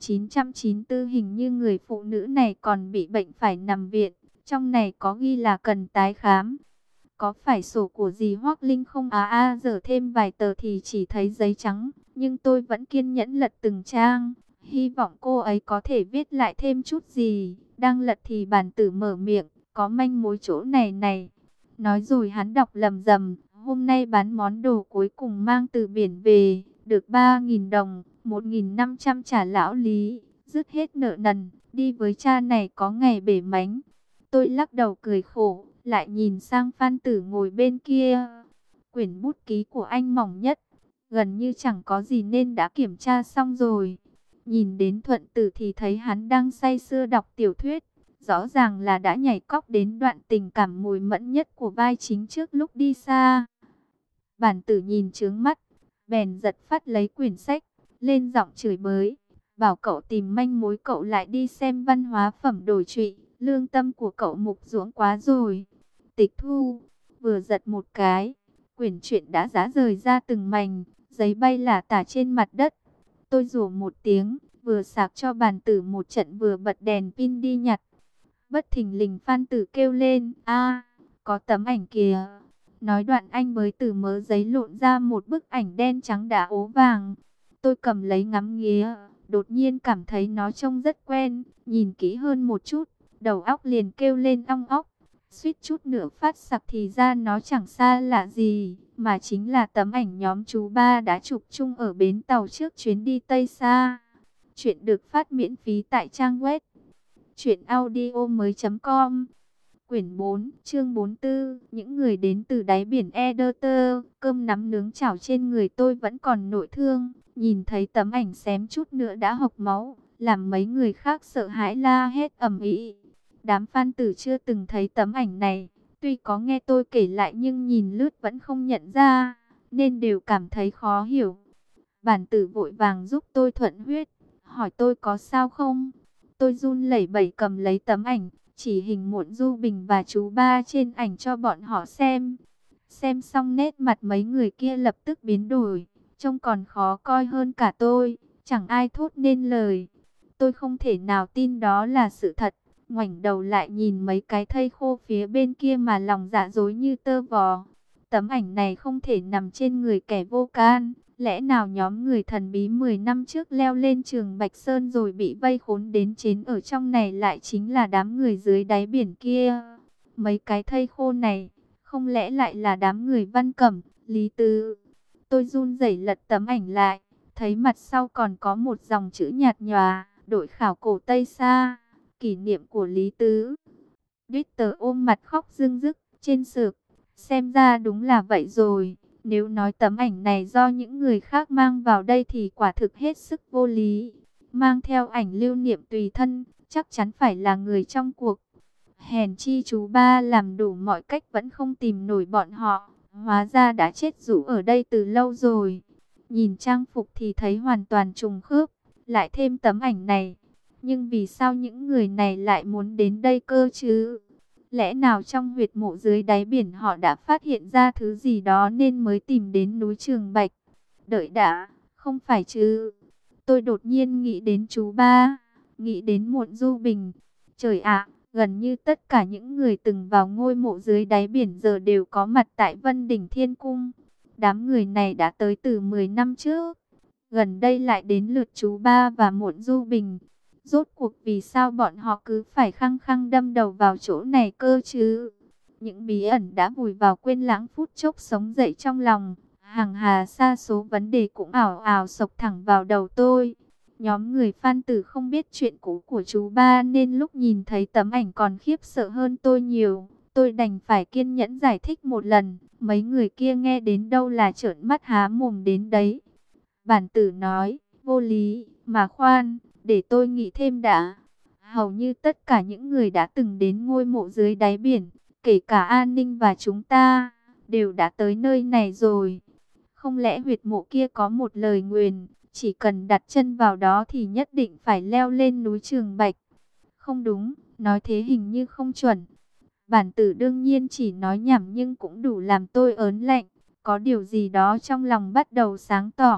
1994 hình như người phụ nữ này còn bị bệnh phải nằm viện, trong này có ghi là cần tái khám. Có phải sổ của dì Hoác Linh không giờ thêm vài tờ thì chỉ thấy giấy trắng, nhưng tôi vẫn kiên nhẫn lật từng trang, hy vọng cô ấy có thể viết lại thêm chút gì. Đang lật thì bản tử mở miệng, có manh mối chỗ này này. Nói rồi hắn đọc lầm rầm, hôm nay bán món đồ cuối cùng mang từ biển về, được 3.000 đồng, 1.500 trả lão Lý, dứt hết nợ nần, đi với cha này có ngày bể mánh. Tôi lắc đầu cười khổ, lại nhìn sang Phan Tử ngồi bên kia. Quyển bút ký của anh mỏng nhất, gần như chẳng có gì nên đã kiểm tra xong rồi. Nhìn đến Thuận Tử thì thấy hắn đang say sưa đọc tiểu thuyết, rõ ràng là đã nhảy cóc đến đoạn tình cảm mùi mẫn nhất của vai chính trước lúc đi xa. Bản Tử nhìn trướng mắt, bèn giật phát lấy quyển sách, lên giọng chửi bới, bảo cậu tìm manh mối cậu lại đi xem văn hóa phẩm đổi trụy, lương tâm của cậu mục ruỗng quá rồi. Tịch thu, vừa giật một cái, quyển truyện đã rã rời ra từng mảnh, giấy bay lả tả trên mặt đất. Tôi rủa một tiếng, vừa sạc cho Bản Tử một trận vừa bật đèn pin đi nhặt. Bất thình lình Phan Tử kêu lên, có tấm ảnh kìa. Nói đoạn anh mới từ mớ giấy lộn ra một bức ảnh đen trắng đã ố vàng. Tôi cầm lấy ngắm nghía, đột nhiên cảm thấy nó trông rất quen, nhìn kỹ hơn một chút, đầu óc liền kêu lên ong óc. Suýt chút nữa phát sặc thì ra nó chẳng xa lạ gì, mà chính là tấm ảnh nhóm chú ba đã chụp chung ở bến tàu trước chuyến đi Tây Sa. Chuyện được phát miễn phí tại trang web truyệnaudiomoi.com. Quyển 4, chương 44, những người đến từ đáy biển Ederter, cơm nắm nướng chảo trên người tôi vẫn còn nội thương, nhìn thấy tấm ảnh xém chút nữa đã hộc máu, làm mấy người khác sợ hãi la hét ầm ĩ. Đám fan tử chưa từng thấy tấm ảnh này, tuy có nghe tôi kể lại nhưng nhìn lướt vẫn không nhận ra, nên đều cảm thấy khó hiểu. Bản tử vội vàng giúp tôi thuận huyết, hỏi tôi có sao không. Tôi run lẩy bẩy cầm lấy tấm ảnh, chỉ hình Muộn Du Bình và chú ba trên ảnh cho bọn họ xem. Xem xong nét mặt mấy người kia lập tức biến đổi, trông còn khó coi hơn cả tôi, chẳng ai thốt nên lời. Tôi không thể nào tin đó là sự thật, ngoảnh đầu lại nhìn mấy cái thây khô phía bên kia mà lòng dạ dối như tơ vò. Tấm ảnh này không thể nằm trên người kẻ vô can. Lẽ nào nhóm người thần bí 10 năm trước leo lên Trường Bạch Sơn rồi bị vây khốn đến chết ở trong này lại chính là đám người dưới đáy biển kia? Mấy cái thây khô này, không lẽ lại là đám người Văn Cẩm, Lý Tứ? Tôi run rẩy lật tấm ảnh lại, thấy mặt sau còn có một dòng chữ nhạt nhòa, đội khảo cổ Tây Sa, kỷ niệm của Lý Tứ. Twitter ôm mặt khóc rưng rức, trên sược, xem ra đúng là vậy rồi. Nếu nói tấm ảnh này do những người khác mang vào đây thì quả thực hết sức vô lý. Mang theo ảnh lưu niệm tùy thân, chắc chắn phải là người trong cuộc. Hèn chi chú ba làm đủ mọi cách vẫn không tìm nổi bọn họ. Hóa ra đã chết rũ ở đây từ lâu rồi. Nhìn trang phục thì thấy hoàn toàn trùng khớp. Lại thêm tấm ảnh này. Nhưng vì sao những người này lại muốn đến đây cơ chứ? Lẽ nào trong huyệt mộ dưới đáy biển họ đã phát hiện ra thứ gì đó nên mới tìm đến núi Trường Bạch? Đợi đã, không phải chứ? Tôi đột nhiên nghĩ đến chú ba, nghĩ đến Muộn Du Bình. Trời ạ, gần như tất cả những người từng vào ngôi mộ dưới đáy biển giờ đều có mặt tại Vân Đỉnh Thiên Cung. Đám người này đã tới từ 10 năm trước. Gần đây lại đến lượt chú ba và Muộn Du Bình. Rốt cuộc vì sao bọn họ cứ phải khăng khăng đâm đầu vào chỗ này cơ chứ? Những bí ẩn đã vùi vào quên lãng phút chốc sống dậy trong lòng. Hàng hà sa số vấn đề cũng ảo ảo sộc thẳng vào đầu tôi. Nhóm người Phan Tử không biết chuyện cũ của chú ba nên lúc nhìn thấy tấm ảnh còn khiếp sợ hơn tôi nhiều. Tôi đành phải kiên nhẫn giải thích một lần. Mấy người kia nghe đến đâu là trợn mắt há mồm đến đấy. Bản Tử nói, vô lý, mà khoan, để tôi nghĩ thêm đã. Hầu như tất cả những người đã từng đến ngôi mộ dưới đáy biển, kể cả An Ninh và chúng ta, đều đã tới nơi này rồi. Không lẽ huyệt mộ kia có một lời nguyền, chỉ cần đặt chân vào đó thì nhất định phải leo lên núi Trường Bạch? Không đúng, nói thế hình như không chuẩn. Bản Tử đương nhiên chỉ nói nhảm nhưng cũng đủ làm tôi ớn lạnh. Có điều gì đó trong lòng bắt đầu sáng tỏ.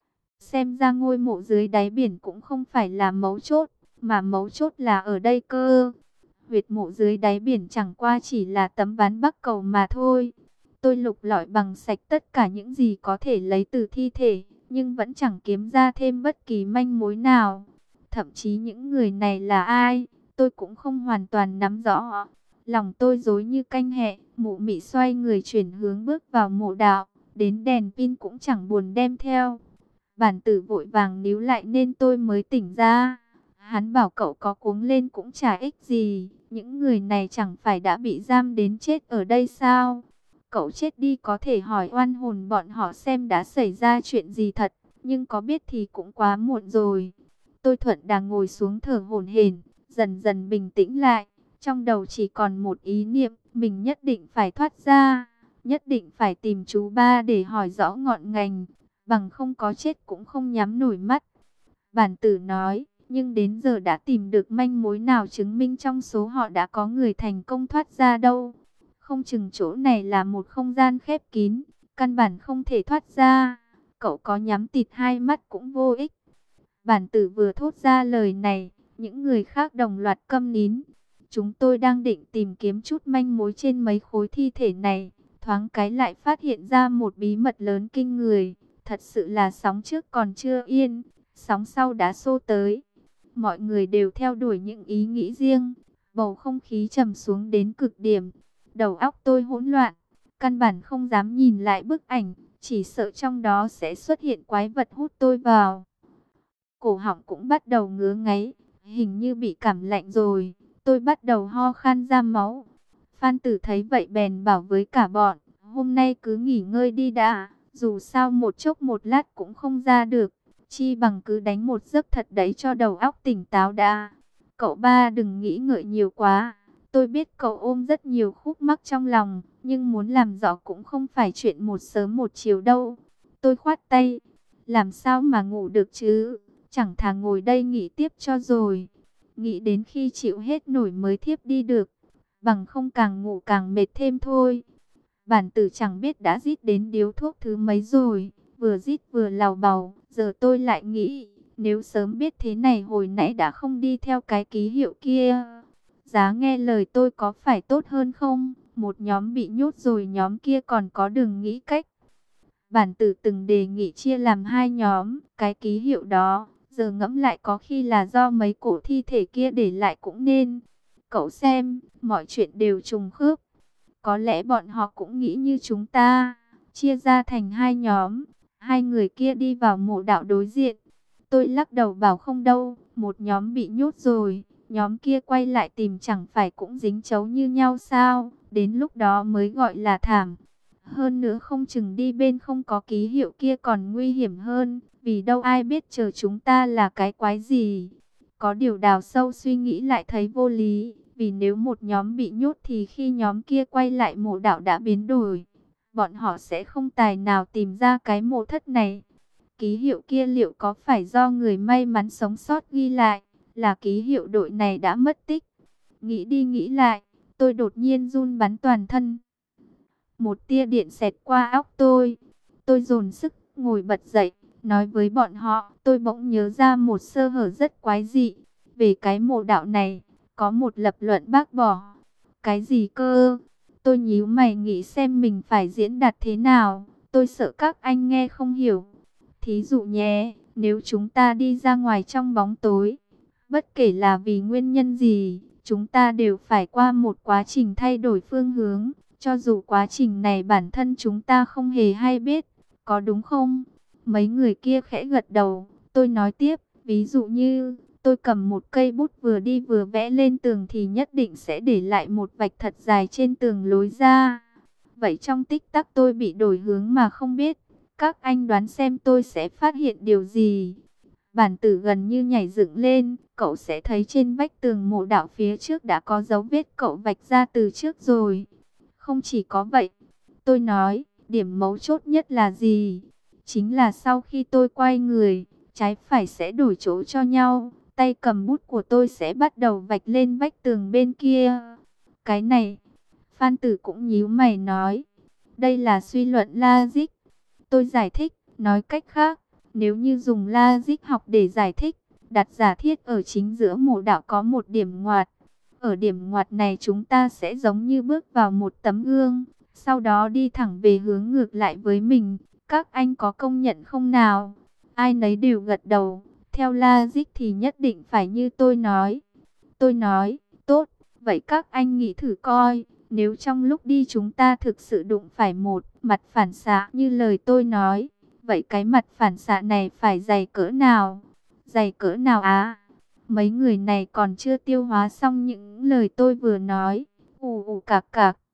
Xem ra ngôi mộ dưới đáy biển cũng không phải là mấu chốt, mà mấu chốt là ở đây cơ. Huyệt mộ dưới đáy biển chẳng qua chỉ là tấm ván bắc cầu mà thôi. Tôi lục lọi bằng sạch tất cả những gì có thể lấy từ thi thể, nhưng vẫn chẳng kiếm ra thêm bất kỳ manh mối nào. Thậm chí những người này là ai, tôi cũng không hoàn toàn nắm rõ. Lòng tôi rối như canh hẹ, mụ mị xoay người chuyển hướng bước vào mộ đạo, đến đèn pin cũng chẳng buồn đem theo. Bản Tử vội vàng níu lại nên tôi mới tỉnh ra. Hắn bảo cậu có cuống lên cũng chả ích gì. Những người này chẳng phải đã bị giam đến chết ở đây sao? Cậu chết đi có thể hỏi oan hồn bọn họ xem đã xảy ra chuyện gì thật. Nhưng có biết thì cũng quá muộn rồi. Tôi thuận đang ngồi xuống thở hổn hển, dần dần bình tĩnh lại. Trong đầu chỉ còn một ý niệm, mình nhất định phải thoát ra. Nhất định phải tìm chú ba để hỏi rõ ngọn ngành. Bằng không có chết cũng không nhắm nổi mắt. Bản Tử nói, nhưng đến giờ đã tìm được manh mối nào chứng minh trong số họ đã có người thành công thoát ra đâu. Không chừng chỗ này là một không gian khép kín, căn bản không thể thoát ra. Cậu có nhắm tịt hai mắt cũng vô ích. Bản Tử vừa thốt ra lời này, những người khác đồng loạt câm nín. Chúng tôi đang định tìm kiếm chút manh mối trên mấy khối thi thể này, thoáng cái lại phát hiện ra một bí mật lớn kinh người. Thật sự là sóng trước còn chưa yên, sóng sau đã xô tới. Mọi người đều theo đuổi những ý nghĩ riêng, bầu không khí trầm xuống đến cực điểm. Đầu óc tôi hỗn loạn, căn bản không dám nhìn lại bức ảnh, chỉ sợ trong đó sẽ xuất hiện quái vật hút tôi vào. Cổ họng cũng bắt đầu ngứa ngáy, hình như bị cảm lạnh rồi, tôi bắt đầu ho khan ra máu. Phan Tử thấy vậy bèn bảo với cả bọn, hôm nay cứ nghỉ ngơi đi đã, dù sao một chốc một lát cũng không ra được, chi bằng cứ đánh một giấc thật đấy cho đầu óc tỉnh táo đã. Cậu ba đừng nghĩ ngợi nhiều quá, tôi biết cậu ôm rất nhiều khúc mắc trong lòng, nhưng muốn làm rõ cũng không phải chuyện một sớm một chiều đâu. Tôi khoát tay, làm sao mà ngủ được chứ, chẳng thà ngồi đây nghỉ tiếp cho rồi. Nghĩ đến khi chịu hết nổi mới thiếp đi được, bằng không càng ngủ càng mệt thêm thôi. Bản Tử chẳng biết đã rít đến điếu thuốc thứ mấy rồi, vừa rít vừa lào bào. Giờ tôi lại nghĩ, nếu sớm biết thế này hồi nãy đã không đi theo cái ký hiệu kia. Giá nghe lời tôi có phải tốt hơn không? Một nhóm bị nhốt rồi nhóm kia còn có đường nghĩ cách. Bản Tử từng đề nghị chia làm hai nhóm, cái ký hiệu đó, giờ ngẫm lại có khi là do mấy cổ thi thể kia để lại cũng nên. Cậu xem, mọi chuyện đều trùng khớp. Có lẽ bọn họ cũng nghĩ như chúng ta, chia ra thành hai nhóm, hai người kia đi vào mộ đạo đối diện. Tôi lắc đầu bảo không đâu, một nhóm bị nhốt rồi, nhóm kia quay lại tìm chẳng phải cũng dính chấu như nhau sao, đến lúc đó mới gọi là thảm. Hơn nữa không chừng đi bên không có ký hiệu kia còn nguy hiểm hơn, vì đâu ai biết chờ chúng ta là cái quái gì. Có điều đào sâu suy nghĩ lại thấy vô lý, vì nếu một nhóm bị nhốt thì khi nhóm kia quay lại mộ đạo đã biến đổi, bọn họ sẽ không tài nào tìm ra cái mộ thất này. Ký hiệu kia liệu có phải do người may mắn sống sót ghi lại, là ký hiệu đội này đã mất tích? Nghĩ đi nghĩ lại, tôi đột nhiên run bắn toàn thân. Một tia điện xẹt qua óc tôi. Tôi dồn sức ngồi bật dậy, nói với bọn họ, tôi bỗng nhớ ra một sơ hở rất quái dị. Về cái mộ đạo này, có một lập luận bác bỏ. Cái gì cơ? Tôi nhíu mày nghĩ xem mình phải diễn đạt thế nào. Tôi sợ các anh nghe không hiểu. Thí dụ nhé, nếu chúng ta đi ra ngoài trong bóng tối, bất kể là vì nguyên nhân gì, chúng ta đều phải qua một quá trình thay đổi phương hướng. Cho dù quá trình này bản thân chúng ta không hề hay biết, có đúng không? Mấy người kia khẽ gật đầu. Tôi nói tiếp, ví dụ như tôi cầm một cây bút vừa đi vừa vẽ lên tường thì nhất định sẽ để lại một vạch thật dài trên tường lối ra. Vậy trong tích tắc tôi bị đổi hướng mà không biết. Các anh đoán xem tôi sẽ phát hiện điều gì? Bản Tử gần như nhảy dựng lên, cậu sẽ thấy trên vách tường mộ đạo phía trước đã có dấu vết cậu vạch ra từ trước rồi. Không chỉ có vậy, tôi nói, điểm mấu chốt nhất là gì? Chính là sau khi tôi quay người, trái phải sẽ đổi chỗ cho nhau, tay cầm bút của tôi sẽ bắt đầu vạch lên vách tường bên kia. Cái này, Phan Tử cũng nhíu mày nói, đây là suy luận logic. Tôi giải thích, nói cách khác, nếu như dùng logic học để giải thích, đặt giả thiết ở chính giữa mộ đạo có một điểm ngoặt. Ở điểm ngoặt này chúng ta sẽ giống như bước vào một tấm gương, sau đó đi thẳng về hướng ngược lại với mình. Các anh có công nhận không nào? Ai nấy đều gật đầu. Theo logic thì nhất định phải như tôi nói. Tôi nói, tốt, vậy các anh nghĩ thử coi, nếu trong lúc đi chúng ta thực sự đụng phải một mặt phản xạ như lời tôi nói, vậy cái mặt phản xạ này phải dày cỡ nào? Dày cỡ nào á? Mấy người này còn chưa tiêu hóa xong những lời tôi vừa nói. Ù ù cạc cạc.